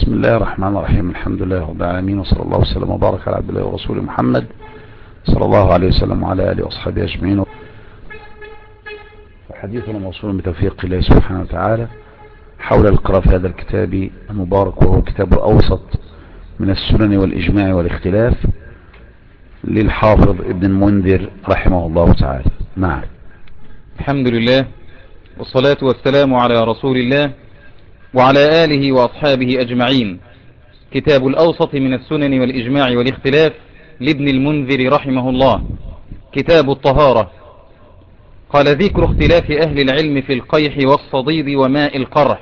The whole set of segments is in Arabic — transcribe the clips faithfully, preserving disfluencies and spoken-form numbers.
بسم الله الرحمن الرحيم. الحمد لله رب العالمين، وصلى الله وسلم وبارك على عبد الله ورسوله محمد صلى الله عليه وسلم وعلى آله وأصحابه أجمعين. حديثنا موصول بتوفيق الله سبحانه وتعالى حول القراءة في هذا الكتاب المبارك، وهو كتاب أوسط من السنن والإجماع والاختلاف للحافظ ابن المنذر رحمه الله تعالى. نعم. الحمد لله والصلاة والسلام على رسول الله وعلى آله وأصحابه أجمعين. كتاب الأوسط من السنن والإجماع والاختلاف لابن المنذر رحمه الله، كتاب الطهارة. قال: ذكر اختلاف أهل العلم في القيح والصديد وماء القرح.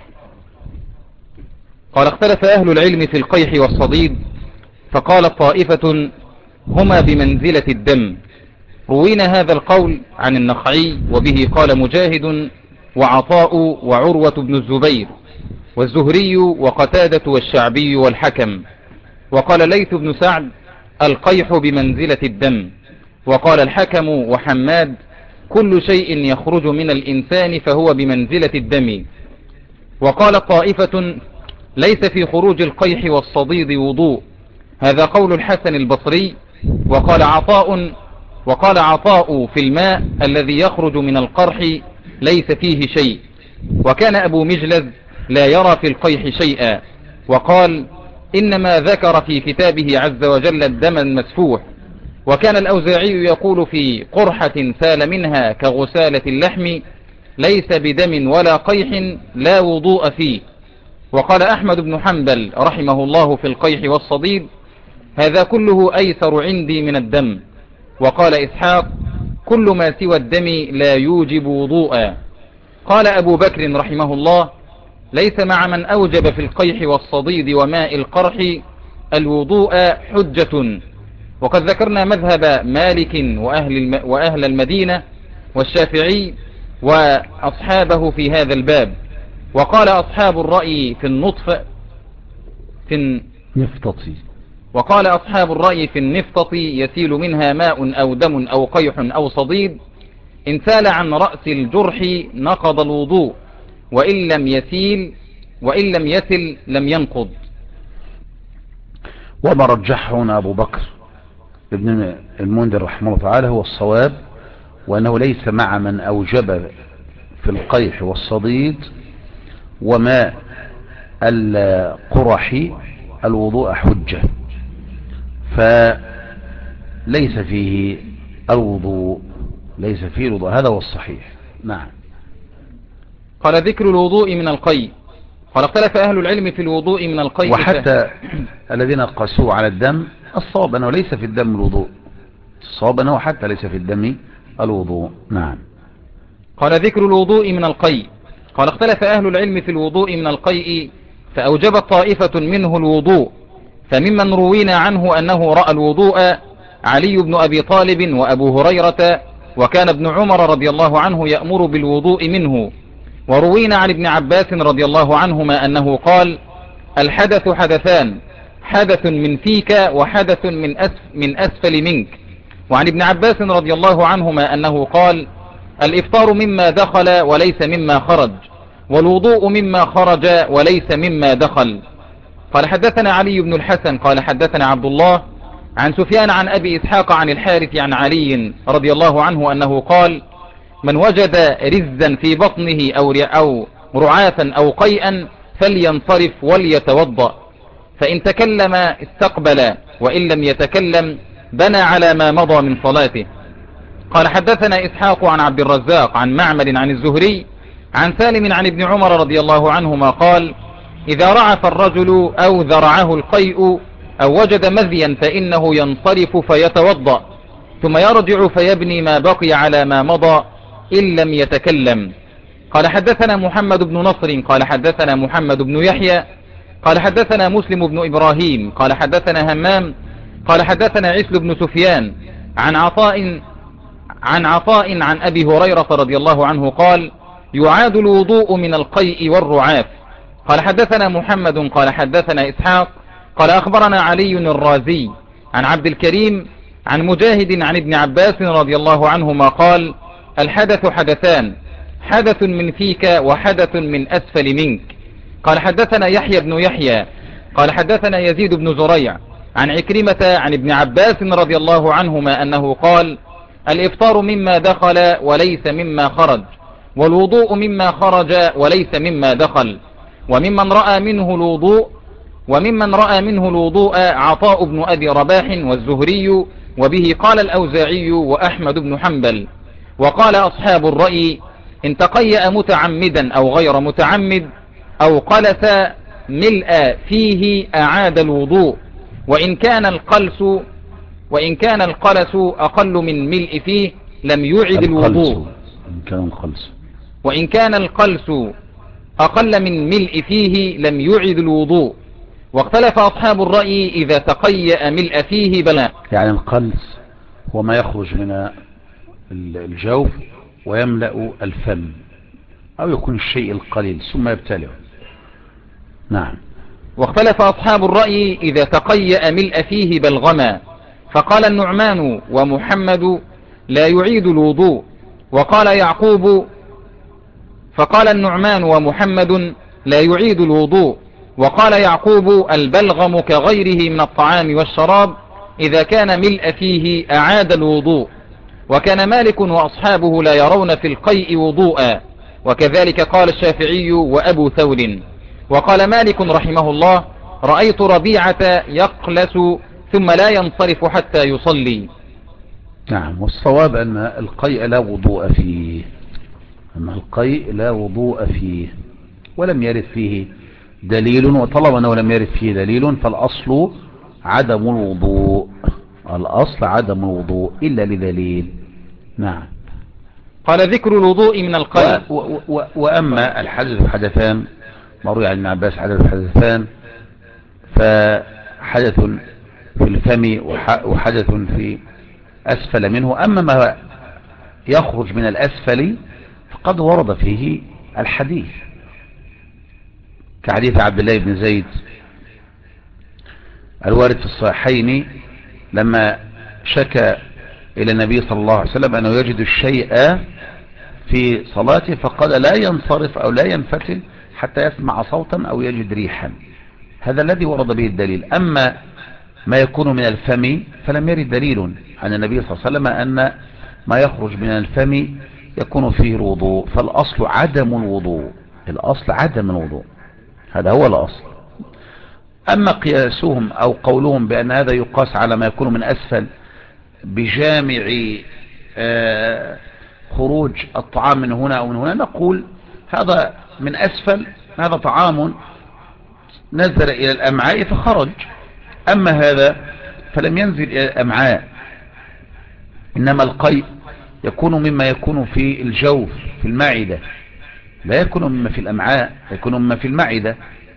قال: اختلف أهل العلم في القيح والصديد، فقال طائفة: هما بمنزلة الدم. روينا هذا القول عن النخعي، وبه قال مجاهد وعطاء وعروة بن الزبير والزهري وقتادة والشعبي والحكم. وقال ليث بن سعد: القيح بمنزلة الدم. وقال الحكم وحماد: كل شيء يخرج من الإنسان فهو بمنزلة الدم. وقال طائفة: ليس في خروج القيح والصديد وضوء. هذا قول الحسن البصري. وقال عطاء وقال عطاء في الماء الذي يخرج من القرح ليس فيه شيء. وكان أبو مجلز لا يرى في القيح شيئا، وقال: إنما ذكر في كتابه عز وجل الدم المسفوح. وكان الأوزاعي يقول في قرحة سال منها كغسالة اللحم ليس بدم ولا قيح لا وضوء فيه. وقال أحمد بن حنبل رحمه الله في القيح والصديد: هذا كله أيسر عندي من الدم. وقال إسحاق: كل ما سوى الدم لا يوجب وضوءا. قال أبو بكر رحمه الله: ليس مع من أوجب في القيح والصديد وماء القرح الوضوء حجة. وقد ذكرنا مذهب مالك وأهل, الم... وأهل المدينة والشافعي وأصحابه في هذا الباب. وقال أصحاب الرأي في النطف في نفطتي وقال أصحاب الرأي في النفطة يسيل منها ماء أو دم أو قيح أو صديد، إن سال عن رأس الجرح نقض الوضوء، وإن لم يسيل وإن لم يسل لم ينقض. وما رجحه هنا أبو بكر ابن المنذر رحمه الله تعالى هو الصواب، وأنه ليس مع من أوجب في القيح والصديد وماء القرح الوضوء حجة، فليس فيه الوضوء ليس فيه الوضوء هذا هو الصحيح. نعم. قال: ذكر الوضوء من القيء. قال: اختلف أهل العلم في الوضوء من القيء، وحتى الذين قاسوا على الدم الصواب أنه ليس في الدم الوضوء، الصواب أنه حتى ليس في الدم الوضوء. نعم. قال: ذكر الوضوء من القيء. قال: اختلف أهل العلم في الوضوء من القيء، فأوجبت طائفة منه الوضوء. فممن روينا عنه أنه رأى الوضوء علي بن أبي طالب وأبو هريرة، وكان ابن عمر رضي الله عنه يأمر بالوضوء منه. وروينا عن ابن عباس رضي الله عنهما أنه قال: الحدث حدثان، حدث من فيك وحدث من أسف من أسفل منك. وعن ابن عباس رضي الله عنهما أنه قال: الإفطار مما دخل وليس مما خرج، والوضوء مما خرج وليس مما دخل. قال: حدثنا علي بن الحسن قال: حدثنا عبد الله عن سفيان عن أبي إسحاق عن الحارث عن علي رضي الله عنه أنه قال: من وجد رزا في بطنه أو أو رعافا أو قيئا فلينصرف وليتوضأ، فإن تكلم استقبل، وإن لم يتكلم بنى على ما مضى من صلاته. قال: حدثنا إسحاق عن عبد الرزاق عن معمر عن الزهري عن سالم عن ابن عمر رضي الله عنهما قال: إذا رعف الرجل أو ذرعه القيء أو وجد مذيا فإنه ينصرف فيتوضأ، ثم يرجع فيبني ما بقي على ما مضى إن لم يتكلم. قال: حدثنا محمد بن نصر قال: حدثنا محمد بن يحيى قال: حدثنا مسلم بن إبراهيم قال: حدثنا همام قال: حدثنا عسل بن سفيان عن عطاء عن عطاء عن أبي هريرة رضي الله عنه قال: يعاد الوضوء من القيء والرعاف. قال: حدثنا محمد قال: حدثنا إسحاق قال: أخبرنا علي الرازي عن عبد الكريم عن مجاهد عن ابن عباس رضي الله عنهما قال: الحدث حدثان، حدث من فيك وحدث من أسفل منك. قال: حدثنا يحيى بن يحيى قال حدثنا يزيد بن زريع عن عكرمة عن ابن عباس رضي الله عنهما أنه قال الإفطار مما دخل وليس مما خرج، والوضوء مما خرج وليس مما دخل. وممن رأى منه الوضوء وممن رأى منه الوضوء عطاء بن أبي رباح والزهري، وبه قال الأوزاعي وأحمد بن حنبل. وقال أصحاب الرأي إن تقيأ متعمدا أو غير متعمد أو قلس ملء فيه أعاد الوضوء، وإن كان القلس وإن كان القلس أقل من ملء فيه لم يعد الوضوء إن كان القلس وإن كان القلس أقل من ملء فيه لم يعد الوضوء. واختلف أصحاب الرأي إذا تقيأ ملء فيه بلا. يعني القلس هو ما يخرج من الجوف ويملأ الفم، أو يكون الشيء القليل ثم يبتلعه. نعم. واختلف أصحاب الرأي إذا تقيأ ملء فيه بلغما، فقال النعمان ومحمد لا يعيد الوضوء، وقال يعقوب فقال النعمان ومحمد لا يعيد الوضوء، وقال يعقوب البلغم كغيره من الطعام والشراب إذا كان ملء فيه أعاد الوضوء. وكان مالك وأصحابه لا يرون في القيء وضوءا، وكذلك قال الشافعي وأبو ثور. وقال مالك رحمه الله رأيت ربيعة يقلس ثم لا ينصرف حتى يصلي. نعم. والصواب أن القيء لا وضوء فيه أن القيء لا وضوء فيه ولم يرد فيه دليل، وطالما أنه لم يرد فيه دليل فالأصل عدم الوضوء الأصل عدم الوضوء إلا لدليل. نعم. قال ذكر الوضوء من القيء. و و و وأما الحدث حدثان مروي عن ابن عباس حدث حدثان، فحدث في الفم وحدث في أسفل منه. أما ما يخرج من الأسفل فقد ورد فيه الحديث كحديث عبد الله بن زيد الوارد في الصحيحين لما شكى إلى النبي صلى الله عليه وسلم أنه يجد الشيء في صلاته فقال لا ينصرف أو لا ينفتل حتى يسمع صوتا أو يجد ريحا. هذا الذي ورد به الدليل. أما ما يكون من الفم فلم يرد دليل عن النبي صلى الله عليه وسلم أن ما يخرج من الفم يكون فيه الوضوء، فالأصل عدم الوضوء الأصل عدم الوضوء هذا هو الأصل. أما قياسهم أو قولهم بأن هذا يقاس على ما يكون من أسفل بجامع آه خروج الطعام من هنا أو من هنا، نقول هذا من أسفل هذا طعام نزل إلى الأمعاء فخرج، أما هذا فلم ينزل إلى الأمعاء، إنما القيء يكون مما يكون في الجوف في المعدة، لا يكون مما في الأمعاء، يكون مما في المعدة،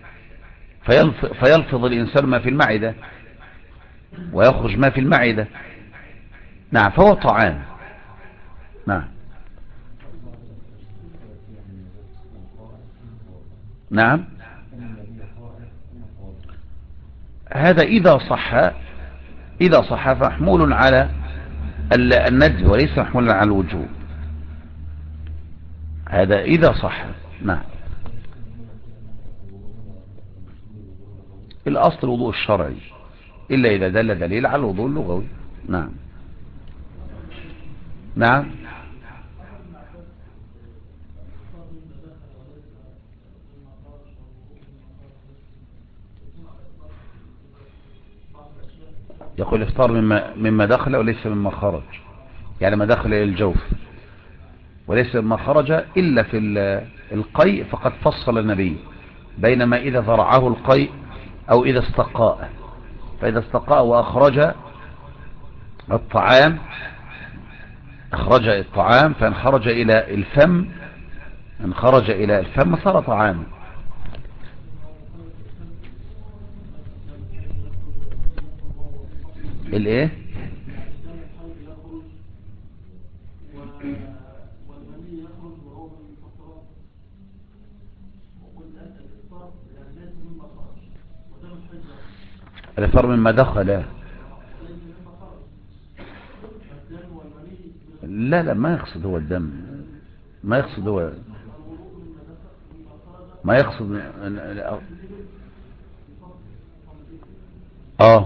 فيلفظ الإنسان ما في المعدة ويخرج ما في المعدة. نعم. فهو طعام. نعم. نعم. هذا إذا صح إذا صح فمحمول على الندب وليس محمولا على الوجوب. هذا إذا صح. نعم. الأصل الوضوء الشرعي إلا إذا دل دليل على الوضوء اللغوي. نعم. نعم. يقول افطار مما, مما دخل وليس مما خرج، يعني ما دخل إلى الجوف وليس مما خرج إلا في القيء، فقد فصل النبي بينما إذا ذرعه القيء أو إذا استقاء، فإذا استقاء وأخرج الطعام أخرج الطعام فإن خرج إلى الفم إن خرج إلى الفم صار طعاما. الايه؟ الافطار مما دخل. لا لا ما يقصد هو الدم، ما يقصد هو ما يقصد اه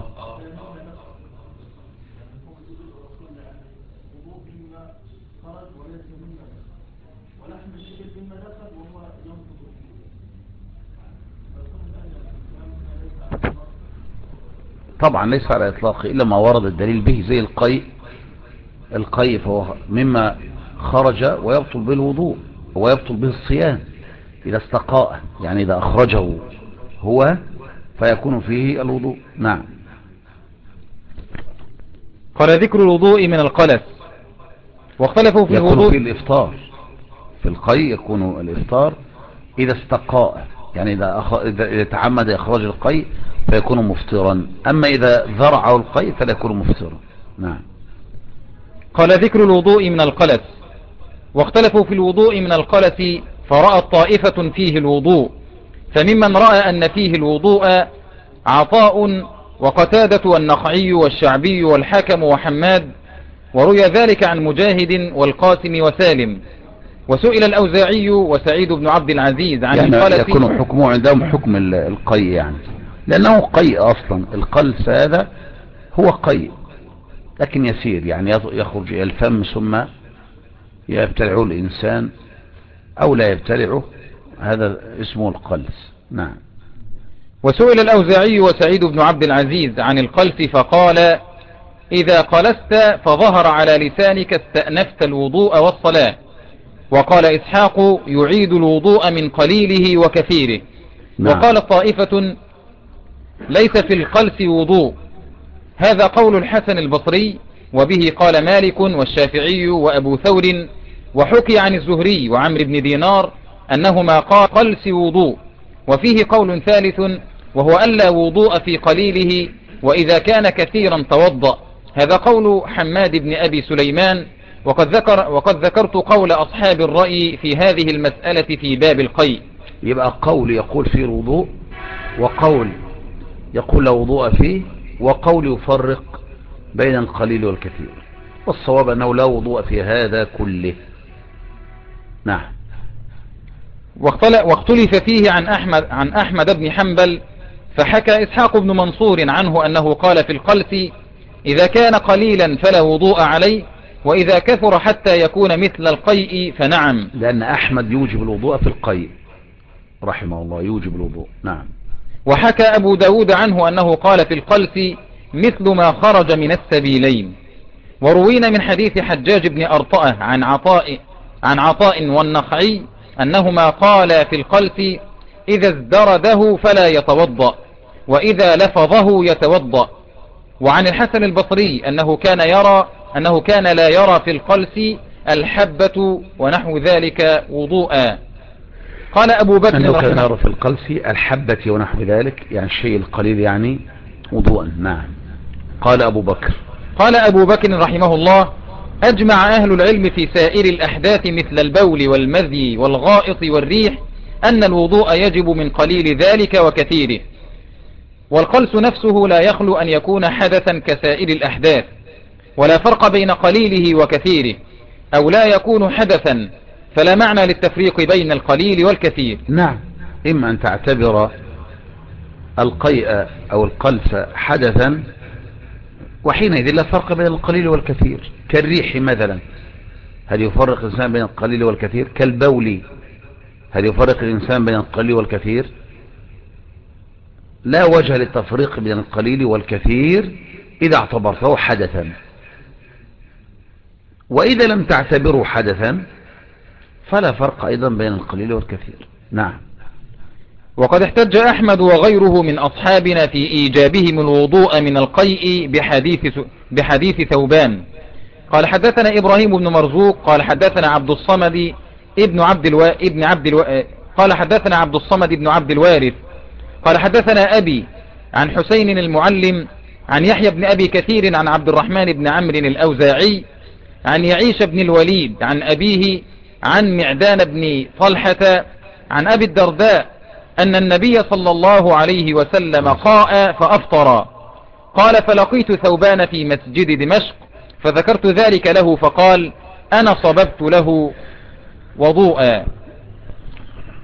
طبعا ليس على اطلاقه الا ما ورد الدليل به، زي القيء. القيء فهو مما خرج ويبطل به الوضوء ويبطل به الصيام اذا استقاء، يعني اذا اخرجه هو فيكون فيه الوضوء. نعم. قال ذكر الوضوء من القلس. واختلفوا في يكون الوضوء فيه الافطار في القيء، يكون الافطار اذا استقاء، يعني اذا, أخ... إذا تعمد اخراج القيء فيكون مفطرا، اما اذا ذرعه القيء فلا يكون مفطرا. نعم. قال ذكر الوضوء من القلس. واختلفوا في الوضوء من القلس، فرأت طائفة فيه الوضوء، فممن رأى أن فيه الوضوء عطاء وقتادة والنخعي والشعبي والحكم وحماد، وروي ذلك عن مجاهد والقاسم وسالم. وسئل الأوزاعي وسعيد بن عبد العزيز عن يعني القلس. يكون حكمه عندهم حكم القيء، يعني لأنه قيء أصلا. القلس هذا هو قيء لكن يسير، يعني يخرج إلى الفم ثم يبتلعه الإنسان أو لا يبتلعه، هذا اسمه القلس. نعم. وسئل الأوزاعي وسعيد بن عبد العزيز عن القلس فقال: إذا قلست فظهر على لسانك استأنفت الوضوء والصلاة. وقال إسحاق: يعيد الوضوء من قليله وكثيره. نعم. وقال طائفة: ليس في القلس وضوء. هذا قول الحسن البصري، وبه قال مالك والشافعي وأبو ثور. وحكي عن الزهري وعمر بن دينار أنهما قال قلس وضوء. وفيه قول ثالث، وهو ألا وضوء في قليله، وإذا كان كثيرا توضأ. هذا قول حماد بن أبي سليمان. وقد, ذكر وقد ذكرت قول أصحاب الرأي في هذه المسألة في باب القيء. يبقى قول يقول فيه الوضوء، وقول يقول لا وضوء فيه، وقول يفرق بين القليل والكثير، والصواب أنه لا وضوء في هذا كله. نعم. واختلف فيه عن أحمد, عن أحمد بن حنبل، فحكى إسحاق بن منصور عنه أنه قال في القلس: إذا كان قليلا فلا وضوء عليه، وإذا كثر حتى يكون مثل القيء فنعم. لأن أحمد يوجب الوضوء في القيء رحمه الله، يوجب الوضوء. نعم. وحكى أبو داود عنه أنه قال في القلس مثل ما خرج من السبيلين. وروينا من حديث حجاج بن أرطأة عن عطاء عن عطاء والنخعي أنهما قال في القلس: إذا ازدرده فلا يتوضأ، وإذا لفظه يتوضأ. وعن الحسن البصري أنه كان يرى أنه كان لا يرى في القلس الحبة ونحو ذلك وضوءا. قال أبو بكر أنه كان يرى في القلس الحبة ونحو ذلك، يعني الشيء القليل يعني وضوءا. نعم. قال أبو بكر قال أبو بكر رحمه الله: أجمع أهل العلم في سائر الأحداث مثل البول والمذي والغائط والريح أن الوضوء يجب من قليل ذلك وكثيره. والقلس نفسه لا يخلو أن يكون حدثا كسائر الأحداث، ولا فرق بين قليله وكثيره، أو لا يكون حدثا، فلا معنى للتفريق بين القليل والكثير. نعم. إما أن تعتبر القيء أو القلس حدثا، وحينئذ لا فرق بين القليل والكثير، كالريح مثلا، هل يفرق الإنسان بين القليل والكثير؟ كالبول، هل يفرق الإنسان بين القليل والكثير؟ لا وجه للتفريق بين القليل والكثير إذا اعتبرته حدثا. وإذا لم تعتبره حدثا فلا فرق أيضا بين القليل والكثير. نعم. وقد احتج أحمد وغيره من أصحابنا في إيجابهم الوضوء من القيء بحديث, بحديث ثوبان. قال حدثنا إبراهيم بن مرزوق قال حدثنا عبد الصمد ابن عبد الو... ابن عبد الو... قال حدثنا عبد الصمد ابن عبد الوارث قال حدثنا أبي عن حسين المعلم عن يحيى بن أبي كثير عن عبد الرحمن بن عمرو الأوزاعي عن يعيش بن الوليد عن أبيه عن معدان بن طلحة عن أبي الدرداء أن النبي صلى الله عليه وسلم قاء فأفطر. قال فلقيت ثوبان في مسجد دمشق فذكرت ذلك له فقال أنا صببت له وضوءا.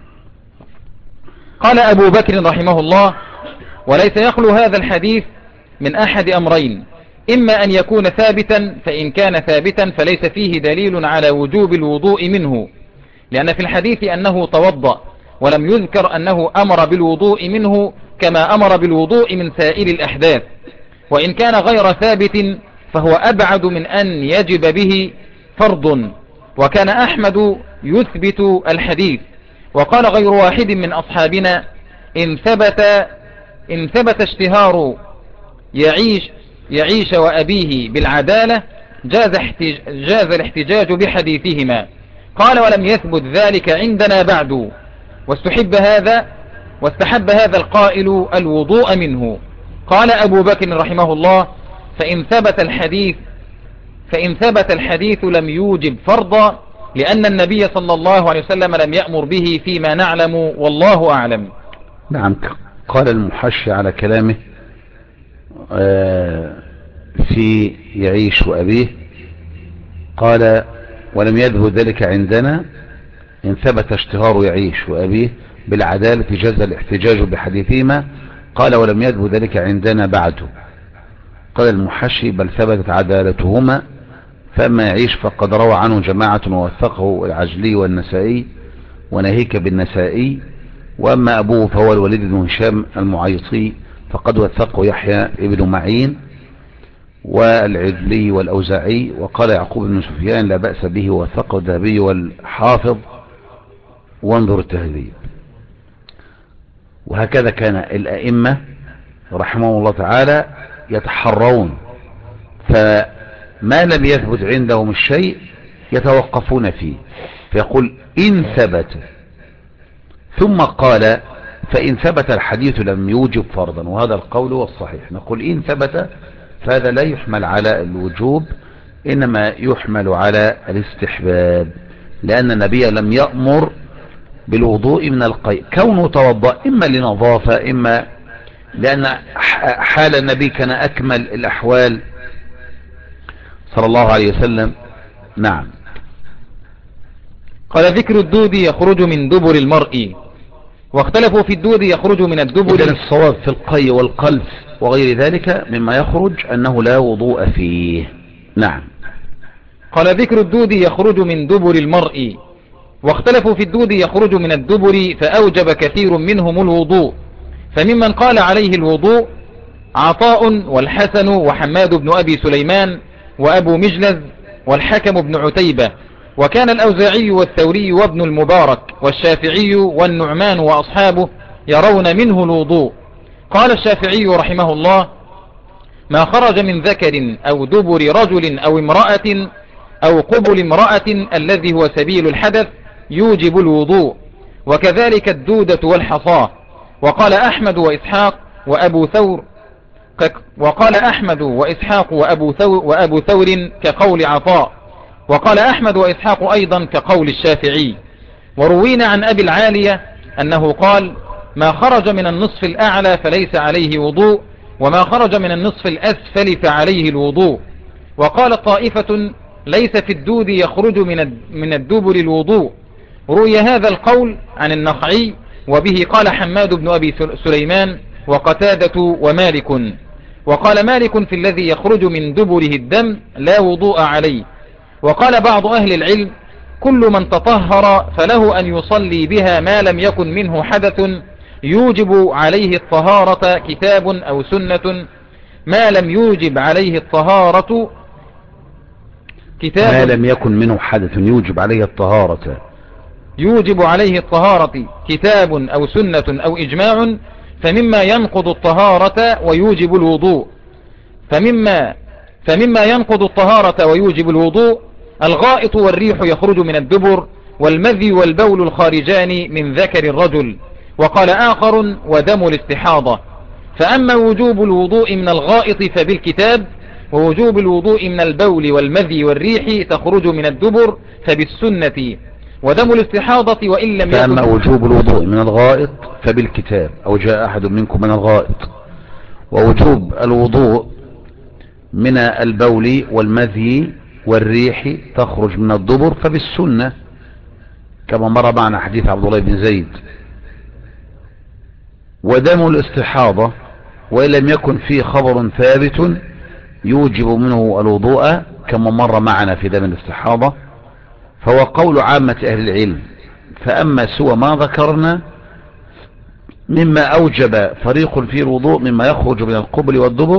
قال أبو بكر رحمه الله: وليس يخلو هذا الحديث من أحد أمرين: إما أن يكون ثابتا، فإن كان ثابتا فليس فيه دليل على وجوب الوضوء منه، لأن في الحديث أنه توضأ، ولم يذكر أنه أمر بالوضوء منه كما أمر بالوضوء من سائر الأحداث. وإن كان غير ثابت فهو أبعد من أن يجب به فرض. وكان أحمد يثبت الحديث، وقال غير واحد من أصحابنا: إن ثبت إن ثبت اشتهار يعيش يعيش وأبيه بالعدالة جاز, احتج جاز الاحتجاج بحديثهما. قال: ولم يثبت ذلك عندنا بعد، واستحب هذا واستحب هذا القائل الوضوء منه. قال أبو بكر رحمه الله: فإن ثبت الحديث فإن ثبت الحديث لم يوجب فرضا، لأن النبي صلى الله عليه وسلم لم يأمر به فيما نعلم، والله أعلم. نعم. قال المحشي على كلامه في يعيش وأبيه، قال: ولم يذهب ذلك عندنا، إن ثبت اشتهار يعيش وأبيه بالعدالة جاز الاحتجاج بحديثهما. قال: ولم يذهب ذلك عندنا بعده. قال المحشي: بل ثبتت عدالتهما، فأما يعيش فقد روى عنه جماعة ووثقه العجلي والنسائي وناهيك بالنسائي، وأما أبوه فهو الوليد بن هشام المعيصي فقد وثقه يحيى ابن معين والعجلي والأوزاعي. وقال يعقوب بن سفيان: لا بأس به، ووثقه الذهبي والحافظ، وانظر التهذيب. وهكذا كان الأئمة رحمه الله تعالى يتحرون، فما لم يثبت عندهم الشيء يتوقفون فيه، فيقول: إن ثبت، ثم قال: فإن ثبت الحديث لم يوجب فرضا، وهذا القول هو الصحيح. نقول: إن ثبت، فهذا لا يحمل على الوجوب، إنما يحمل على الاستحباب، لأن النبي لم يأمر بالوضوء من القيء، كونه توضأ إما لنظافة، إما لأن حال النبي كان أكمل الأحوال صلى الله عليه وسلم. نعم. قال: ذكر الدود يخرج من دبر المرء، واختلفوا في الدود يخرج من الدبر. إذن الصواب في القي والقلف وغير ذلك مما يخرج أنه لا وضوء فيه. نعم. قال: ذكر الدود يخرج من دبر المرء، واختلفوا في الدود يخرج من الدبر، فأوجب كثير منهم الوضوء. فممن قال عليه الوضوء عطاء والحسن وحماد بن أبي سليمان وأبو مجلز والحكم بن عتيبة، وكان الأوزاعي والثوري وابن المبارك والشافعي والنعمان وأصحابه يرون منه الوضوء. قال الشافعي رحمه الله: ما خرج من ذكر أو دبر رجل أو امرأة أو قبل امرأة الذي هو سبيل الحدث يوجب الوضوء، وكذلك الدودة والحصاة. وقال أحمد وإسحاق وأبو ثور وقال أحمد وإسحاق وأبو ثور, وأبو ثور كقول عطاء. وقال أحمد وإسحاق أيضا كقول الشافعي. وروينا عن أبي العالية أنه قال: ما خرج من النصف الأعلى فليس عليه وضوء، وما خرج من النصف الأسفل فعليه الوضوء. وقال طائفة: ليس في الدود يخرج من الدبر الوضوء. روي هذا القول عن النخعي، وبه قال حماد بن أبي سليمان وقتادة ومالك. وقال مالك: في الذي يخرج من دبره الدم لا وضوء عليه. وقال بعض أهل العلم: كل من تطهر فله أن يصلي بها ما لم يكن منه حدث يوجب عليه الطهارة، كتاب أو سنة. ما لم يوجب عليه الطهارة كتاب ما لم يكن منه حدث يوجب عليه الطهارة يوجب عليه الطهارة كتاب أو سنة أو إجماع، فمما ينقض الطهارة ويوجب الوضوء فمما فمما ينقض الطهارة ويوجب الوضوء الغائط والريح يخرج من الدبر، والمذي والبول الخارجان من ذكر الرجل. وقال آخر: ودم الاستحاضة. فأما وجوب الوضوء من الغائط فبالكتاب، ووجوب الوضوء من البول والمذي والريح تخرج من الدبر فبالسنة. ودم الاستحاضة وإن لم يكن. فأما وجوب الوضوء من الغائط فبالكتاب، أو جاء أحد منكم من الغائط. ووجوب الوضوء من البول والمذي والريح تخرج من الدبر فبالسنة، كما مر معنا حديث عبد الله بن زيد. ودم الاستحاضة وإن لم يكن فيه خبر ثابت يوجب منه الوضوء كما مر معنا في دم الاستحاضة، فهو قول عامة أهل العلم. فأما سوى ما ذكرنا مما أوجب فريق فيه الوضوء مما يخرج من القبل والدبر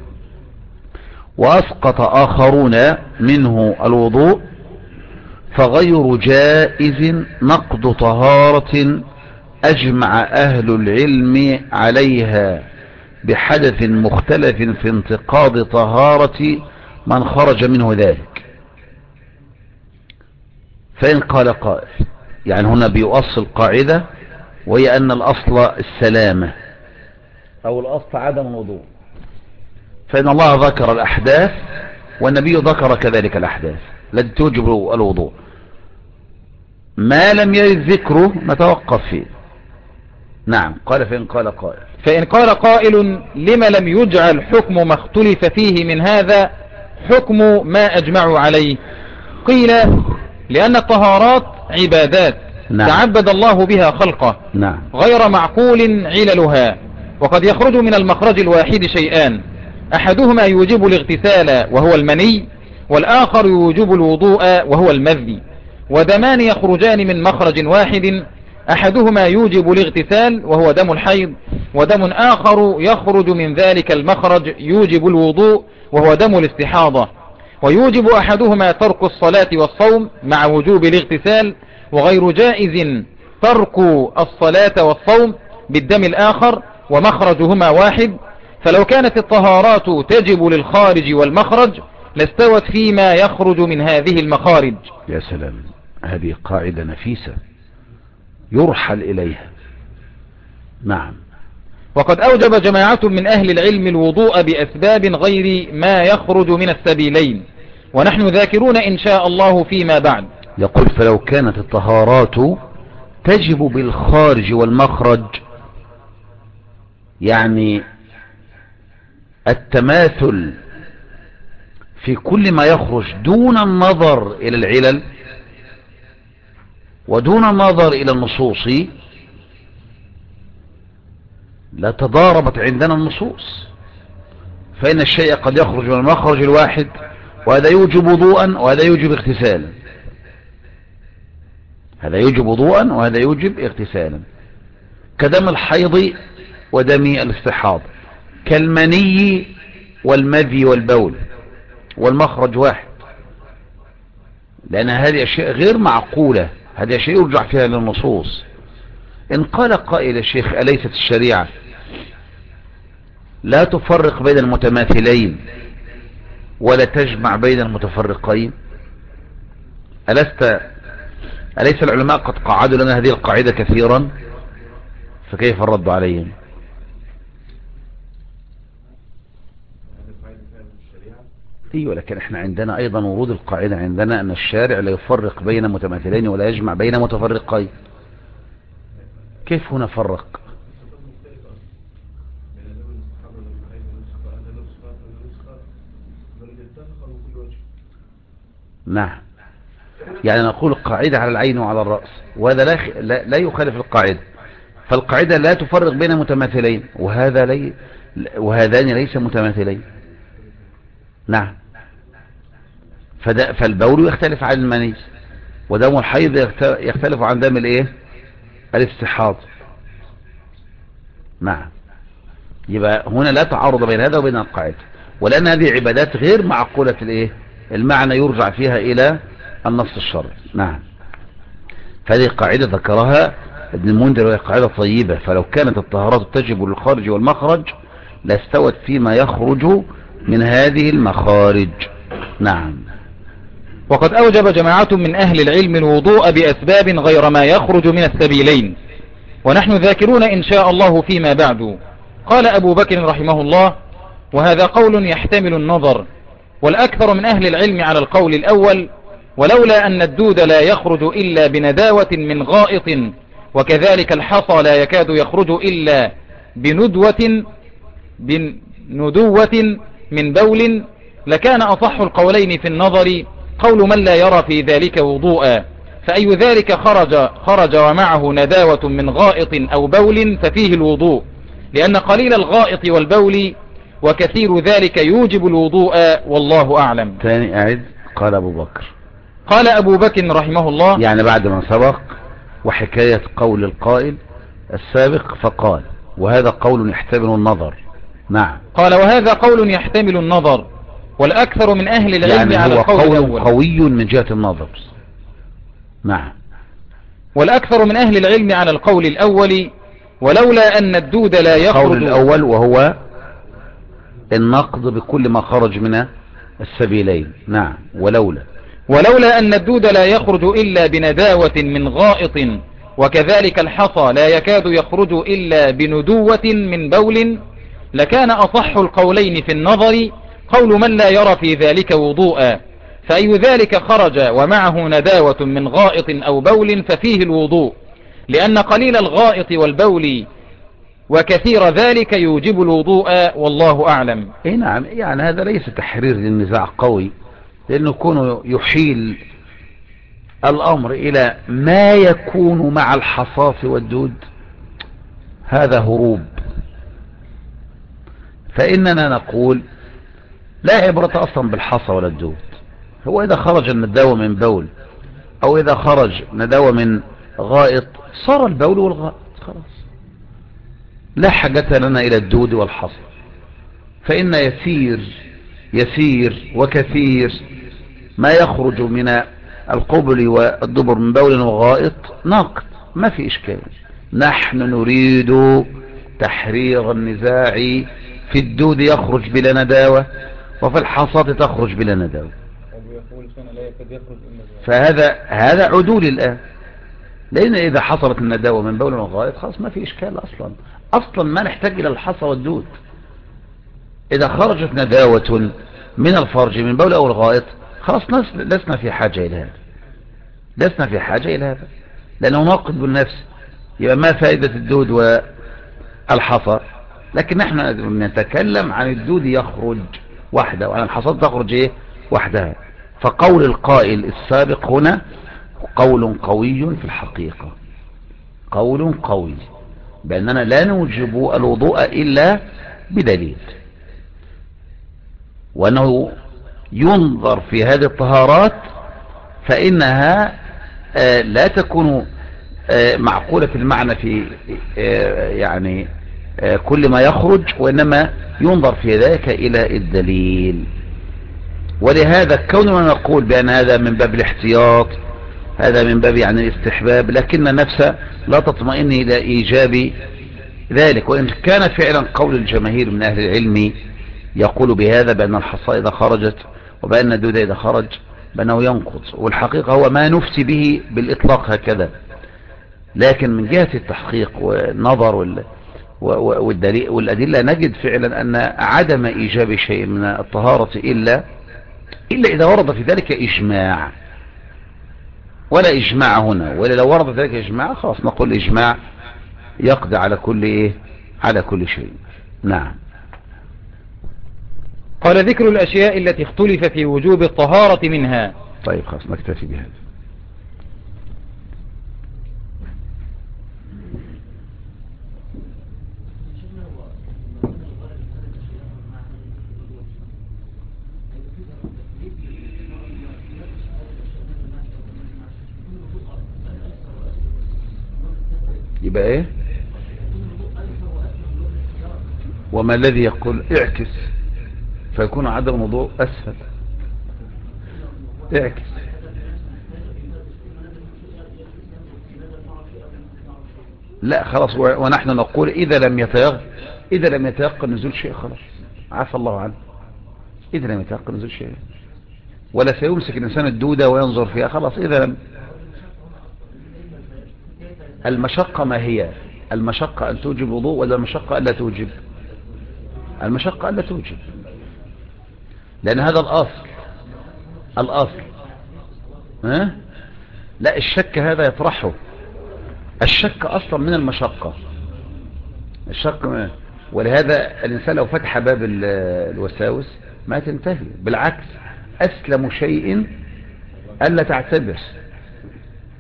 وأسقط آخرون منه الوضوء، فغير جائز نقض طهارة أجمع أهل العلم عليها بحدث مختلف في انتقاض طهارة من خرج منه ذلك. فإن قال قائل، يعني هنا بيؤصل قاعدة، وهي أن الأصل السلامة أو الأصل عدم الوضوء، فإن الله ذكر الأحداث والنبي ذكر كذلك الأحداث التي توجب الوضوء، ما لم يرد ذكره نتوقف فيه. نعم. قال فإن قال قائل فإن قال قائل لما لم يجعل حكم ما اختلف فيه من هذا حكم ما أجمعوا عليه؟ قيل لأن الطهارات عبادات نعم. تعبد الله بها خلقه نعم. غير معقول عللها، وقد يخرج من المخرج الواحد شيئان، أحدهما يوجب الاغتسال وهو المني، والآخر يوجب الوضوء وهو المذي، ودمان يخرجان من مخرج واحد، أحدهما يوجب الاغتسال وهو دم الحيض، ودم آخر يخرج من ذلك المخرج يوجب الوضوء وهو دم الاستحاضة، ويوجب أحدهما ترك الصلاة والصوم مع وجوب الاغتسال، وغير جائز ترك الصلاة والصوم بالدم الآخر ومخرجهما واحد. فلو كانت الطهارات تجب للخارج والمخرج لاستوت فيما يخرج من هذه المخارج. يا سلام، هذه قاعدة نفيسة يرحل إليها. نعم. وقد أوجب جماعة من أهل العلم الوضوء بأسباب غير ما يخرج من السبيلين، ونحن ذاكرون إن شاء الله فيما بعد. يقول فلو كانت الطهارات تجب بالخارج والمخرج، يعني التماثل في كل ما يخرج دون النظر إلى العلل ودون النظر إلى النصوص، لا تضاربت عندنا النصوص، فإن الشيء قد يخرج من المخرج الواحد وهذا يوجب وضوءا وهذا يوجب اغتسالا، هذا يوجب وضوءا وهذا يوجب اغتسالا، كدم الحيض ودم الاستحاضة، كالمني والمذي والبول، والمخرج واحد، لأن هذه أشياء غير معقولة، هذه أشياء يرجع فيها للنصوص. إن قال قائل الشيخ أليست الشريعة لا تفرق بين المتماثلين ولا تجمع بين المتفرقين؟ ألست أليس العلماء قد قعدوا لنا هذه القاعدة كثيرا؟ فكيف الرد عليهم؟ ايوه، لكن احنا عندنا ايضا ورود القاعدة عندنا ان الشارع لا يفرق بين متماثلين ولا يجمع بين متفرقين. كيف هنا فرق؟ نعم، يعني نقول القاعدة على العين وعلى الرأس، وهذا لا, لا, لا يخالف القاعدة، فالقاعدة لا تفرق بين متماثلين، وهذا لي وهذان ليس متماثلين. نعم. فالبول يختلف عن المني، ودم الحيض يختلف عن دم الايه الاستحاضة. نعم. يبقى هنا لا تعارض بين هذا وبين القاعدة، ولأن هذه عبادات غير معقولة الايه المعنى، يرجع فيها إلى النص الشرعي. نعم. فهذه قاعدة ذكرها ابن المنذر وهي قاعدة طيبة، فلو كانت الطهارات تجب للخارج والمخرج لاستوت فيما يخرج من هذه المخارج. نعم. وقد أوجب جماعة من أهل العلم الوضوء بأسباب غير ما يخرج من السبيلين، ونحن ذاكرون إن شاء الله فيما بعد. قال أبو بكر رحمه الله: وهذا قول يحتمل النظر، والأكثر من أهل العلم على القول الأول، ولولا أن الدود لا يخرج إلا بنداوة من غائط، وكذلك الحصى لا يكاد يخرج إلا بندوة بندوة من بول، لكان أصح القولين في النظر قول من لا يرى في ذلك وضوءا، فأي ذلك خرج خرج ومعه نداوة من غائط أو بول ففيه الوضوء، لأن قليل الغائط والبول وكثير ذلك يوجب الوضوء والله أعلم. ثاني أعد. قال أبو بكر. قال أبو بكر رحمه الله، يعني بعد ما سبق وحكاية قول القائل السابق فقال وهذا قول يحتمل النظر. نعم. قال وهذا قول يحتمل النظر والأكثر من أهل العلم يعني على هو القول قول الأول. قوي من جهة النظر. نعم. والأكثر من أهل العلم على القول الأول، ولولا أن الدود لا يخرج. القول الأول وهو النقض بكل ما خرج من السبيلين. نعم. ولولا ولولا أن الدود لا يخرج إلا بنداوة من غائط، وكذلك الحصى لا يكاد يخرج إلا بندوة من بول، لكان أصح القولين في النظر قول من لا يرى في ذلك وضوءا، فأي ذلك خرج ومعه نداوة من غائط أو بول ففيه الوضوء، لأن قليل الغائط والبول وكثير ذلك يوجب الوضوء والله أعلم. اي نعم. يعني هذا ليس تحرير للنزاع قوي، لأنه كونه يحيل الأمر إلى ما يكون مع الحصاة والدود هذا هروب. فإننا نقول لا عبرة أصلا بالحصى ولا الدود. هو إذا خرج النداوة من بول أو إذا خرج نداوة من غائط صار البول والغائط خلاص، لا حاجة لنا إلى الدود والحصى. فإن يسير يسير وكثير ما يخرج من القبل والدبر من بول وغائط ناقض، ما في إشكال. نحن نريد تحرير النزاع في الدود يخرج بلا نداوة وفي الحصاة تخرج بلا نداوة. فهذا هذا عدول الآن، لأن إذا حصلت النداوة من بول وغائط خلاص ما في إشكال أصلا. أصلا ما نحتاج إلى الحصى والدود. إذا خرجت نداوة من الفرج من بول أو الغائط خلاص لسنا في حاجة إلى هذا، لسنا في حاجة إلى هذا لأنه ناقض بالنفس. يبقى ما فائدة الدود والحصى؟ لكن نحن نتكلم عن الدود يخرج وحده وعن الحصى تخرج إيه؟ وحدها. فقول القائل السابق هنا قول قوي في الحقيقة، قول قوي بأننا لا نوجب الوضوء إلا بدليل، وأنه ينظر في هذه الطهارات فإنها آه لا تكون آه معقولة المعنى في آه يعني آه كل ما يخرج، وإنما ينظر في ذلك إلى الدليل. ولهذا كوننا نقول بأن هذا من باب الاحتياط، هذا من باب يعني الاستحباب، لكن النفس لا تطمئن إلى إيجاب ذلك. وإن كان فعلا قول الجماهير من أهل العلم يقول بهذا بأن الحصى إذا خرجت وبأن الدود إذا خرج بأنه ينقض، والحقيقة هو ما نفتي به بالإطلاق هكذا. لكن من جهة التحقيق والنظر والدليل والأدلة نجد فعلا أن عدم إيجاب شيء من الطهارة إلا إلا إذا ورد في ذلك إجماع، ولا إجماع هنا. ولا لو ورد في ذلك إجماع خلاص نقول الإجماع يقضي على كل إيه؟ على كل شيء. نعم. قال ذكر الأشياء التي اختلف في وجوب الطهارة منها. طيب خلاص نكتفي بهذا. يبقى ايه؟ وما الذي يقول اعكس فيكون عدم الوضوء اسهل؟ اعكس. لا خلاص، ونحن نقول اذا لم يتيقن اذا لم يتيقن نزول شيء خلاص عفى الله عنه. اذا لم يتيقن نزول شيء ولا سيمسك الانسان الدودة وينظر فيها خلاص. اذا لم المشقة ما هي؟ المشقة أن توجب وضوء ولا المشقة ألا توجب؟ المشقة ألا توجب، لأن هذا الأصل. الأصل ها؟ لا الشك هذا يطرحه. الشك أصلا من المشقة. الشك ما. ولهذا الإنسان لو فتح باب الوساوس ما تنتهي، بالعكس أسلم شيء ألا تعتبر.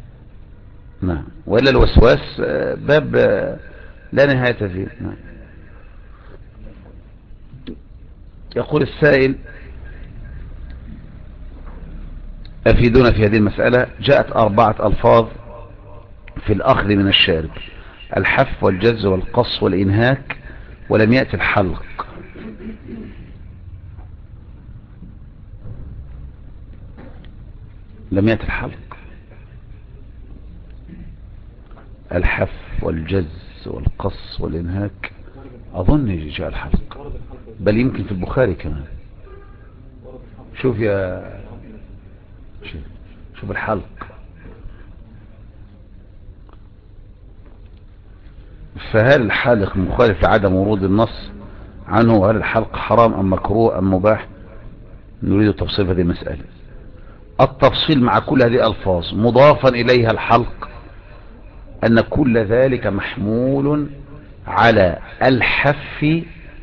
نعم. ولا الوسواس باب لا نهاية فيه. نعم. يقول السائل: أفيدونا في هذه المسألة. جاءت أربعة ألفاظ في الأخذ من الشارب: الحف والجز والقص والإنهاك، ولم يأتي الحلق. لم يأتي الحلق. الحف والجز والقص والإنهاك أظن جاء الحلق، بل يمكن في البخاري كمان. شوف يا شوف, شوف الحلق. فهل الحالق مخالف لعدم ورود النص عنه؟ وهل الحلق حرام أم مكروه أم مباح؟ نريد تفصيل هذه المسألة. التفصيل مع كل هذه الألفاظ مضافا إليها الحلق أن كل ذلك محمول على الحف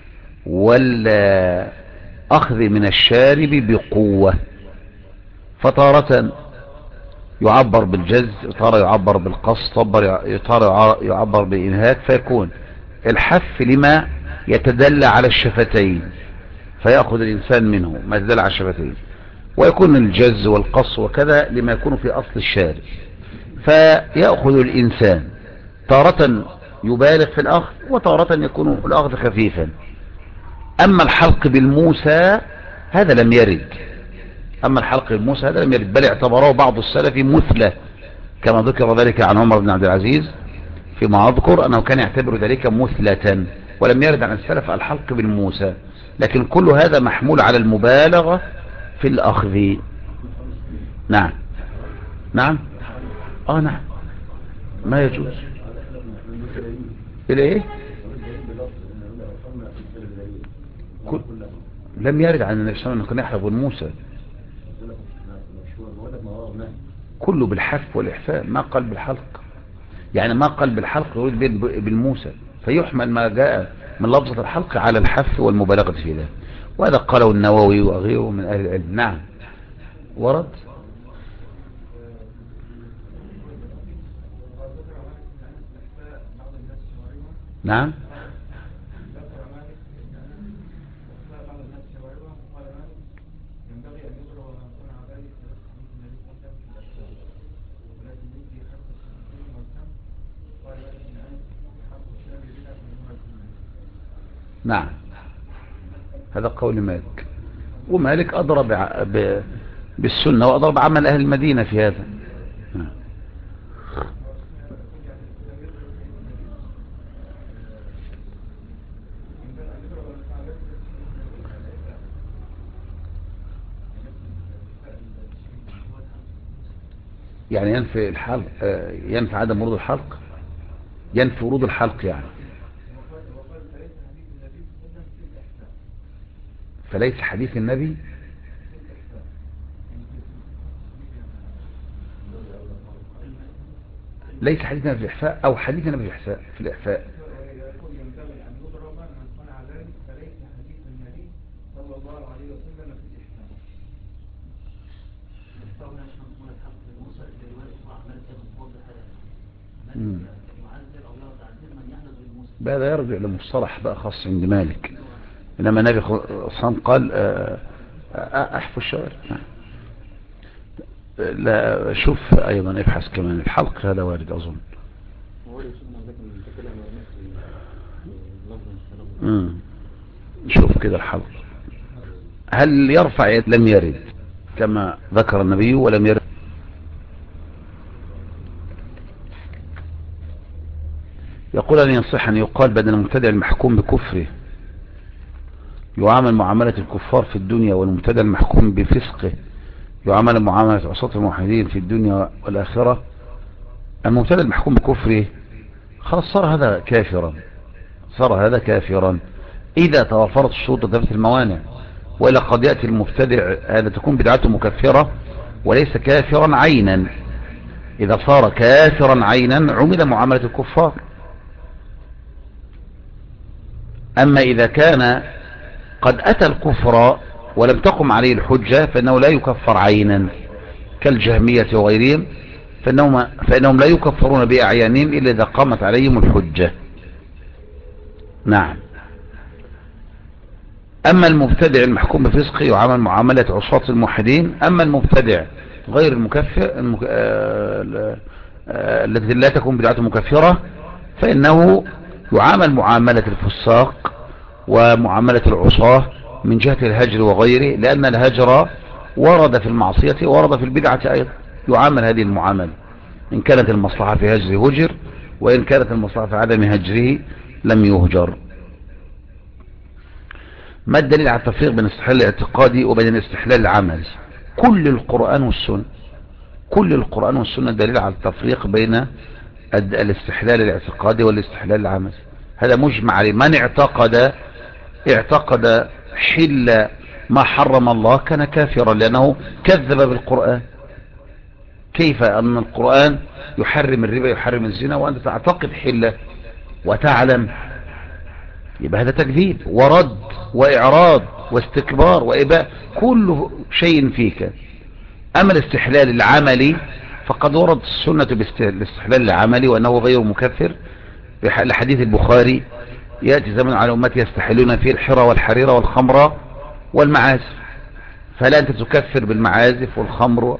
والأخذ من الشارب بقوة، فتارة يعبر بالجز، تارة يعبر بالقص، تارة يعبر بالإنهاك، فيكون الحف لما يتدلى على الشفتين فيأخذ الإنسان منه ما يتدلى على الشفتين، ويكون الجز والقص وكذا لما يكون في أصل الشارب، فيأخذ الإنسان تارة يبالغ في الأخذ وتارة يكون الأخذ خفيفا. أما الحلق بالموسى هذا لم يرد، أما الحلق بالموسى هذا لم يرد، بل اعتبره بعض السلف مثلة، كما ذكر ذلك عن عمر بن عبد العزيز فيما أذكر أنه كان يعتبر ذلك مثلة، ولم يرد عن السلف الحلق بالموسى. لكن كل هذا محمول على المبالغة في الأخذ. نعم نعم آه نعم ما يجوز. إلى إيه؟ كل... لم يرد عن النبي صلى الله عليه وسلم أنه كان يحلق بالموسى، كله بالحف والإحفاء، ما قال بالحلق. يعني ما قال بالحلق يريد بالموسى، فيحمل ما جاء من لفظة الحلق على الحف والمبالغة في ذلك، وهذا قاله النووي وغيره من أهل العلم. نعم ورد. نعم نعم هذا قول مالك، ومالك أضرب ب... بالسنة وأضرب عمل أهل المدينة في هذا. يعني ينفي الحلق، ينفي عدم ورود الحلق، ينفي ورود الحلق يعني. فليس حديث النبي ليس حديث النبي في الإحفاء أو حديث النبي في الإحفاء. هذا يرجع لمصطلح بقى خاص عند مالك، إنما النبي صلى الله عليه وسلم قال أحفوا الشوارع. لا شوف أيضا ابحث كمان الحلق، هذا وارد أظن. امم شوف كده الحلق هل يرفع يد؟ لم يرد كما ذكر النبي ولم يرد. يقول أن يصح أن يقال بدل المبتدع المحكوم بكفره يعامل معاملة الكفار في الدنيا، والمبتدع المحكوم بفسقه يعامل معاملة عصاة الموحدين في الدنيا والآخرة. المبتدع المحكوم بكفره خلاص صار هذا كافرا، صار هذا كافرا إذا توفرت الشروط وتفت الموانع، وإلا قد يأتي المبتدع هذا تكون بدعته مكفرة وليس كافرا عينا. إذا صار كافرا عينا عمل معاملة الكفار. أما إذا كان قد أتى الكفر ولم تقم عليه الحجة فإنه لا يكفر عينا كالجهمية وغيرهم، فإنهم, فإنهم لا يكفرون بأعيانهم إلا إذا قامت عليهم الحجة. نعم أما المبتدع المحكوم بفسقه يعامل معاملة عصاة الموحدين. أما المبتدع غير المكفر المك... آه... آه... التي لا تكون بدعته مكفرة فإنه يعامل معاملة الفساق ومعاملة العصاة من جهة الهجر وغيره، لأن الهجر ورد في المعصية ورد في البدعة أيضا، يعامل هذه المعاملة. إن كانت المصلحة في هجره هجر، وإن كانت المصلحة في عدم هجره لم يهجر. ما الدليل على التفريق بين الاستحلال الاعتقادي وبين الاستحلال العملي؟ كل القرآن والسنة، كل القرآن والسنة دليل على التفريق بين الاستحلال الاعتقادي والاستحلال العملي. هذا مجمع عليه. من اعتقد اعتقد حل ما حرم الله كان كافرا، لأنه كذب بالقرآن. كيف أن القرآن يحرم الربا يحرم الزنا وأنت تعتقد حله وتعلم؟ يبقى هذا تكذيب ورد وإعراض واستكبار وإباء، كل شيء فيك. أما الاستحلال العملي فقد ورد السنة بالاستحلال العملي وأنه غير مكفر. لحديث البخاري: يأتي زمن على أمتي يستحلون فيه الحرى والحرير والخمر والمعازف. فلا أنت تكفر بالمعازف والخمر.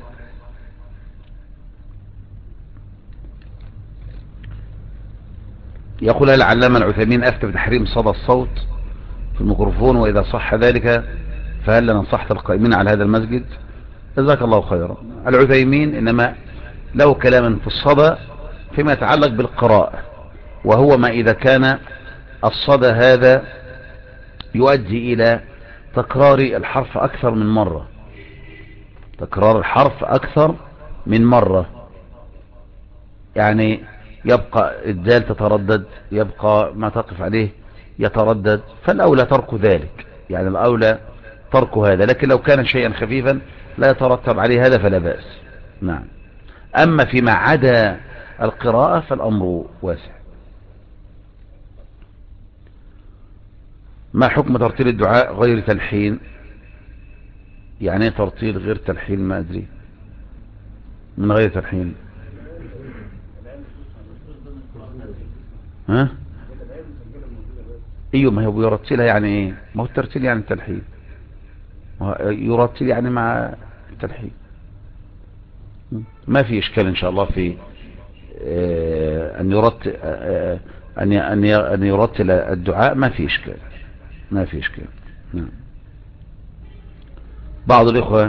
يقول العلامة العثيمين: أفتى بتحريم صدى الصوت في الميكروفون، وإذا صح ذلك فهل نصحت القائمين على هذا المسجد؟ جزاك الله خيرا. العثيمين إنما له كلاما في الصدى فيما يتعلق بالقراءة، وهو ما إذا كان الصدى هذا يؤدي إلى تكرار الحرف أكثر من مرة، تكرار الحرف أكثر من مرة، يعني يبقى الدال تتردد، يبقى ما تقف عليه يتردد، فالأولى ترك ذلك، يعني الأولى ترك هذا. لكن لو كان شيئا خفيفا لا يترتب عليه هذا فلا بأس. نعم. أما فيما عدا القراءة فالأمر واسع. ما حكم ترتيل الدعاء غير تلحين؟ يعني ترتيل غير تلحين؟ ما أدري. من غير تلحين ها؟ ايوه، ما هو يرتلها يعني ايه؟ ما هو الترتيل يعني التلحين، يرتل يعني مع التلحين. ما في اشكال ان شاء الله في اه ان يرتل اه ان ان يرتل الدعاء، ما في اشكال، ما في اشكال. نعم. بعض الاخوه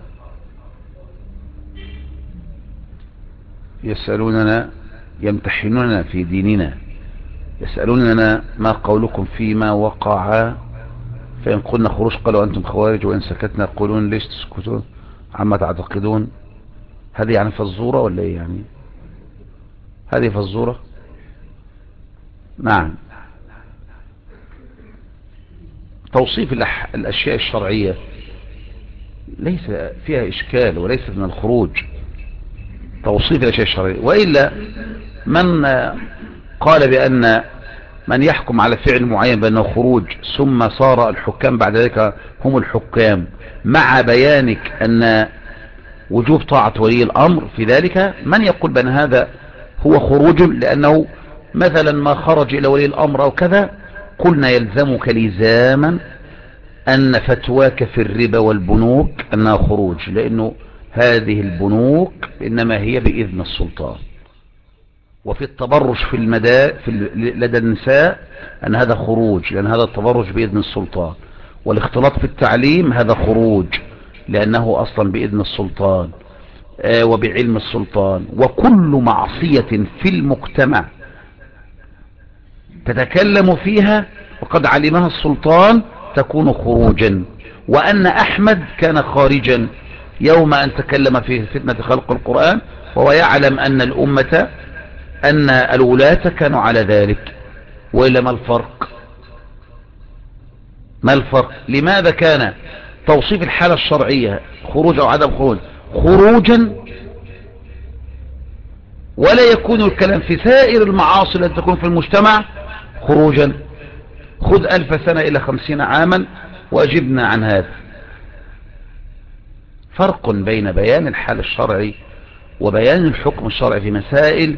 يسالوننا، يمتحنوننا في ديننا، يسألوننا: ما قولكم فيما وقع؟ فإن قلنا خروج قالوا أنتم خوارج، وإن سكتنا يقولون ليش تسكتون عما تعتقدون. هذه يعني فزورة ولا إيه يعني؟ هذه فزورة. نعم. توصيف الأشياء الشرعية ليس فيها إشكال وليست من الخروج. توصيف الأشياء الشرعية، وإلا من قال بأن من يحكم على فعل معين بأنه خروج ثم صار الحكام بعد ذلك هم الحكام، مع بيانك أن وجوب طاعة ولي الأمر في ذلك، من يقول بأن هذا هو خروج لأنه مثلا ما خرج إلى ولي الأمر أو كذا؟ قلنا يلزمك لزاما أن فتواك في الربا والبنوك أنها خروج، لأنه هذه البنوك إنما هي بإذن السلطان. وفي التبرج في المدى في لدى النساء أن هذا خروج، لأن هذا التبرج بإذن السلطان. والاختلاط في التعليم هذا خروج لأنه أصلا بإذن السلطان آه وبعلم السلطان. وكل معصية في المجتمع تتكلم فيها وقد علمها السلطان تكون خروجا. وأن أحمد كان خارجا يوم أن تكلم في فتنة خلق القرآن، وهو يعلم أن الأمة أن الولاة كانوا على ذلك. وإلا ما الفرق؟ ما الفرق؟ لماذا كان توصيف الحالة الشرعية خروج أو عدم خروج خروجا، ولا يكون الكلام في سائر المعاصي التي تكون في المجتمع خروجا؟ خذ ألف سنة إلى خمسين عاما وأجبنا عن هذا. فرق بين بيان الحال الشرعي وبيان الحكم الشرعي في مسائل،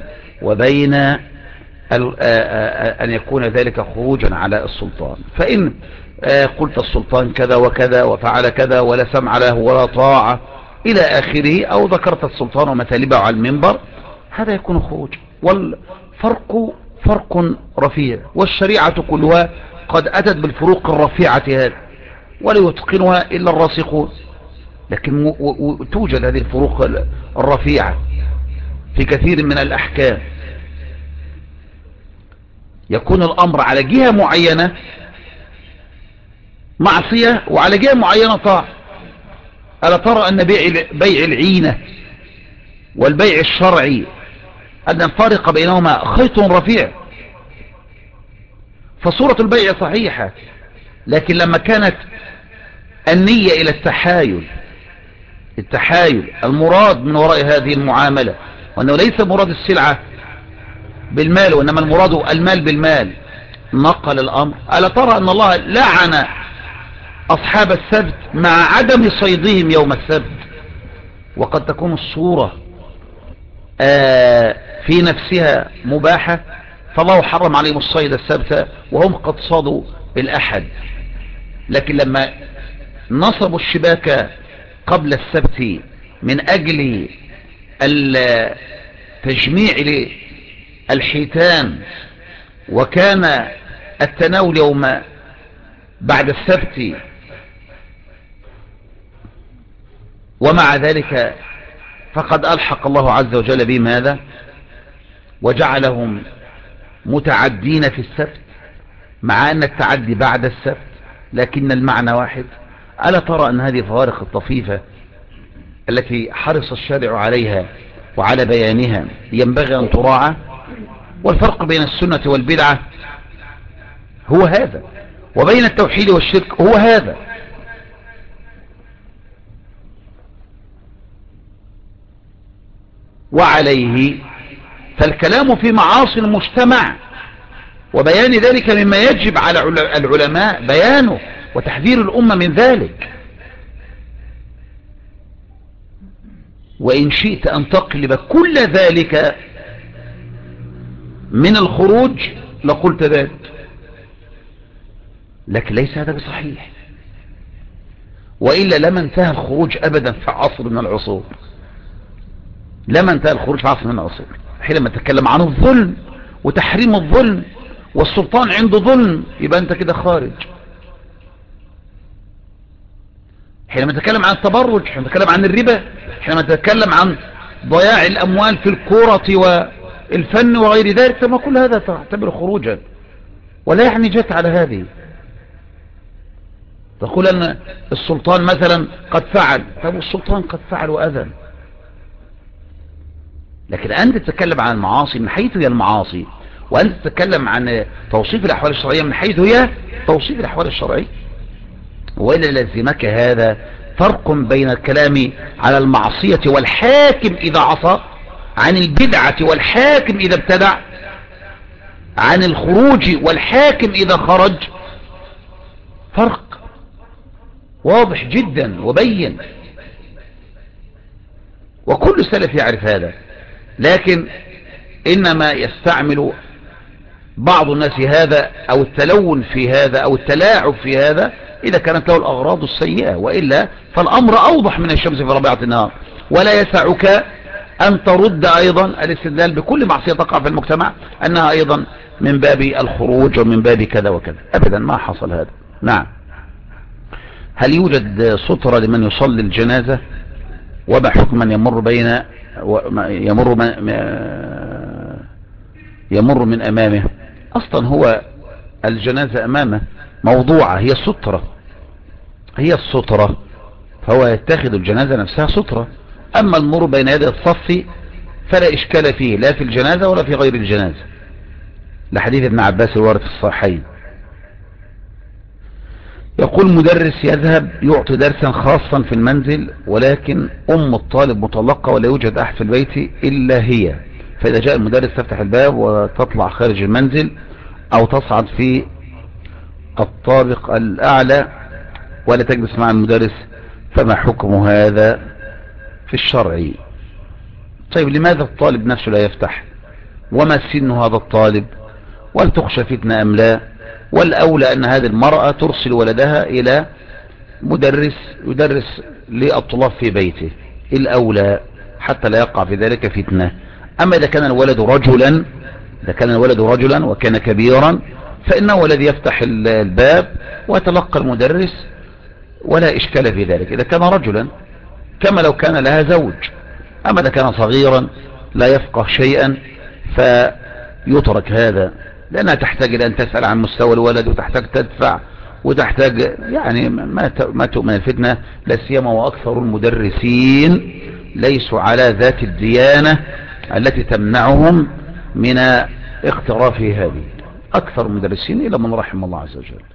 وبين أن يكون ذلك خروجا على السلطان. فإن آه قلت السلطان كذا وكذا وفعل كذا ولا سمع له ولا طاعة إلى آخره، أو ذكرت السلطان ومثالبه على المنبر، هذا يكون خروج. والفرق فرق رفيع، والشريعة كلها قد أتت بالفروق الرفيعة هذه ولا يتقنها إلا الراسخون، لكن توجد هذه الفروق الرفيعة في كثير من الأحكام. يكون الأمر على جهة معينة معصية وعلى جهة معينة طاعة. ألا ترى أن بيع بيع العينة والبيع الشرعي أن الفارق بينهما خيط رفيع؟ فصورة البيع صحيحة، لكن لما كانت النية إلى التحايل التحايل المراد من وراء هذه المعاملة، وأنه ليس مراد السلعة بالمال وإنما المراد المال بالمال، نقل الأمر. ألا ترى أن الله لعن أصحاب السبت مع عدم صيدهم يوم السبت، وقد تكون الصورة آه في نفسها مباحة، فالله حرم عليهم الصيد السبت وهم قد صادوا بالأحد. لكن لما نصبوا الشباك قبل السبت من أجل التجميع للحيتان، وكان التناول يوم بعد السبت، ومع ذلك فقد ألحق الله عز وجل بهم هذا وجعلهم متعدين في السبت، مع أن التعدي بعد السبت لكن المعنى واحد. ألا ترى أن هذه الفوارق الطفيفة التي حرص الشارع عليها وعلى بيانها ينبغي أن تراعى؟ والفرق بين السنة والبدعة هو هذا، وبين التوحيد والشرك هو هذا. وعليه فالكلام في معاصي المجتمع وبيان ذلك مما يجب على العلماء بيانه وتحذير الأمة من ذلك. وإن شئت أن تقلب كل ذلك من الخروج لقلت ذلك، لكن ليس هذا بصحيح، وإلا لما انتهى الخروج أبدا في عصر من العصور، لما انتهى الخروج في عصر من العصور. حينما تتكلم عن الظلم وتحريم الظلم والسلطان عنده ظلم يبقى انت كده خارج. حينما تتكلم عن التبرج، حينما تتكلم عن الربا، حينما تتكلم عن ضياع الأموال في الكرة والفن وغير ذلك، ثم كل هذا تعتبر خروجا، ولا يعني جت على هذه. تقول أن السلطان مثلا قد فعل، طب السلطان قد فعل وأذن، لكن أنت تتكلم عن المعاصي من حيث هي المعاصي، وأنت تتكلم عن توصيف الأحوال الشرعية من حيث هي توصيف الأحوال الشرعية. وإلا لزمك هذا فرق بين الكلام على المعصية والحاكم إذا عصى، عن البدعة والحاكم إذا ابتدع، عن الخروج والحاكم إذا خرج، فرق واضح جدا وبين، وكل سلف يعرف هذا. لكن إنما يستعمل بعض الناس هذا أو التلون في هذا أو التلاعب في هذا إذا كانت له الأغراض السيئة، وإلا فالأمر أوضح من الشمس في ربيعة النهار. ولا يسعك أن ترد أيضا الاستدلال بكل معصية تقع في المجتمع أنها أيضا من باب الخروج ومن باب كذا وكذا، أبدا ما حصل هذا. نعم. هل يوجد سترة لمن يصلي الجنازة؟ وما حكم من يمر بين يمر من يمر من أمامه؟ أصلا هو الجنازة أمامه موضوعة، هي السترة، هي السترة، فهو يتخذ الجنازة نفسها سترة. أما المر بين يدي الصف فلا إشكال فيه، لا في الجنازة ولا في غير الجنازة، لحديث ابن عباس الوارد في الصحيحين. يقول مدرس يذهب يعطي درسا خاصا في المنزل، ولكن أم الطالب مطلقة ولا يوجد أحد في البيت إلا هي، فإذا جاء المدرس تفتح الباب وتطلع خارج المنزل أو تصعد في الطابق الأعلى ولا تجلس مع المدرس، فما حكم هذا في الشرع؟ طيب لماذا الطالب نفسه لا يفتح؟ وما سن هذا الطالب؟ وهل تخشى فتنة أم لا؟ والأولى أن هذه المرأة ترسل ولدها إلى مدرس يدرس للطلاب في بيته، الأولى حتى لا يقع في ذلك فتنة. أما إذا كان الولد رجلا إذا كان الولد رجلا وكان كبيرا فإنه الذي يفتح الباب ويتلقى المدرس ولا إشكال في ذلك إذا كان رجلا، كما لو كان لها زوج. أما إذا كان صغيرا لا يفقه شيئا فيترك هذا، لأنها تحتاج إلى أن تسأل عن مستوى الولد وتحتاج تدفع وتحتاج يعني ما ما تؤمن الفتنة، لا سيما وأكثر المدرسين ليسوا على ذات الديانة التي تمنعهم من اقتراف هذه. أكثر المدرسين إلى من رحم الله عز وجل.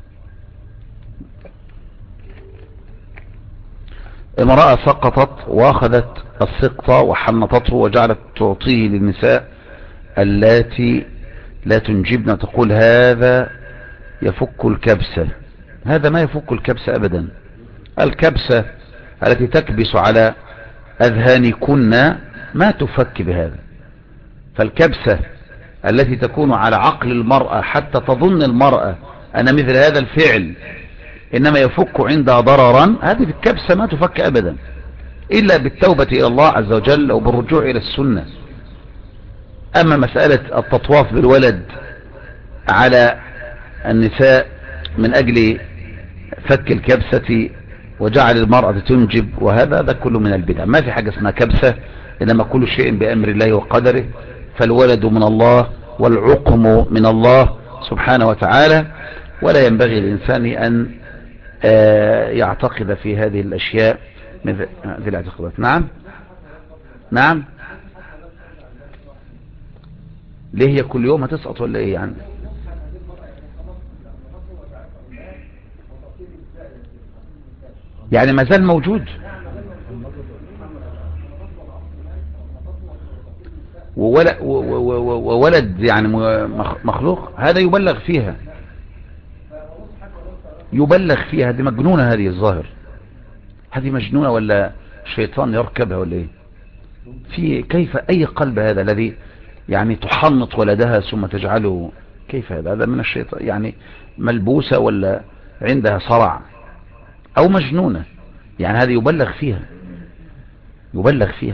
امرأة سقطت وأخذت السقطة وحنطته وجعلت تعطيه للنساء اللاتي لا تنجبن، تقول هذا يفك الكبسة. هذا ما يفك الكبسة أبدا. الكبسة التي تكبس على أذهانكن ما تفك بهذا. فالكبسة التي تكون على عقل المرأة حتى تظن المرأة أن مثل هذا الفعل إنما يفك عندها ضررا، هذه الكبسة ما تفك أبدا إلا بالتوبة إلى الله عز وجل أو بالرجوع إلى السنة. أما مسألة التطواف بالولد على النساء من أجل فك الكبسة وجعل المرأة تنجب، وهذا ده كله من البدع. ما في حاجة اسمها كبسة، إنما كل شيء بأمر الله وقدره. فالولد من الله والعقم من الله سبحانه وتعالى، ولا ينبغي للإنسان أن يعتقد في هذه الأشياء مثل هذه الاعتقادات. نعم نعم ليه هي كل يوم هتسقط ولا ايه يعني؟ يعني ما زال موجود وولد يعني مخلوق، هذا يبلغ فيها يبلغ فيها دي مجنونة، هذه الظاهر هذه مجنونة ولا شيطان يركبها ولا ايه؟ في كيف اي قلب هذا الذي يعني تحنط ولدها ثم تجعله، كيف هذا؟ هذا من الشيطان، يعني ملبوسة ولا عندها صرع او مجنونة، يعني هذه يبلغ فيها يبلغ فيها.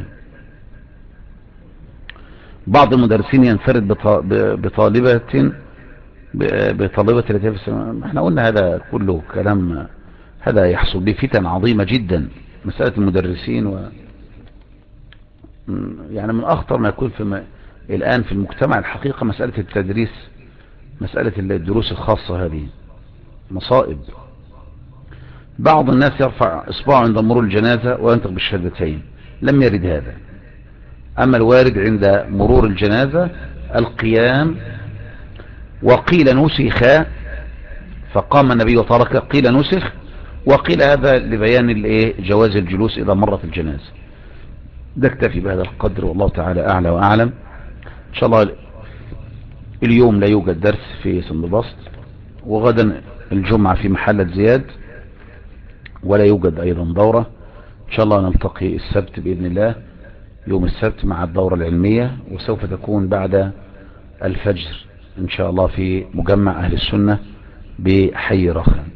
بعض المدرسين ينفرد بطالبة بطالبة التي في السماء. احنا قلنا هذا كله كلام، هذا يحصل به فتن عظيمة جدا. مسألة المدرسين و يعني من اخطر ما يكون في م... الان في المجتمع الحقيقة مسألة التدريس، مسألة الدروس الخاصة، هذه مصائب. بعض الناس يرفع اصبعه عند مرور الجنازة وينطق بالشهادتين، لم يرد هذا. اما الوارد عند مرور الجنازة القيام، وقيل نسخ فقام النبي وترك، قيل نسخ، وقيل هذا لبيان الايه جواز الجلوس اذا مرت الجنازة. ده اكتفي بهذا القدر، والله تعالى اعلى واعلم. ان شاء الله اليوم لا يوجد درس في سندبسط، وغدا الجمعة في محلة زياد، ولا يوجد ايضا دورة. ان شاء الله نلتقي السبت باذن الله، يوم السبت مع الدورة العلمية، وسوف تكون بعد الفجر ان شاء الله في مجمع اهل السنة بحي رخان.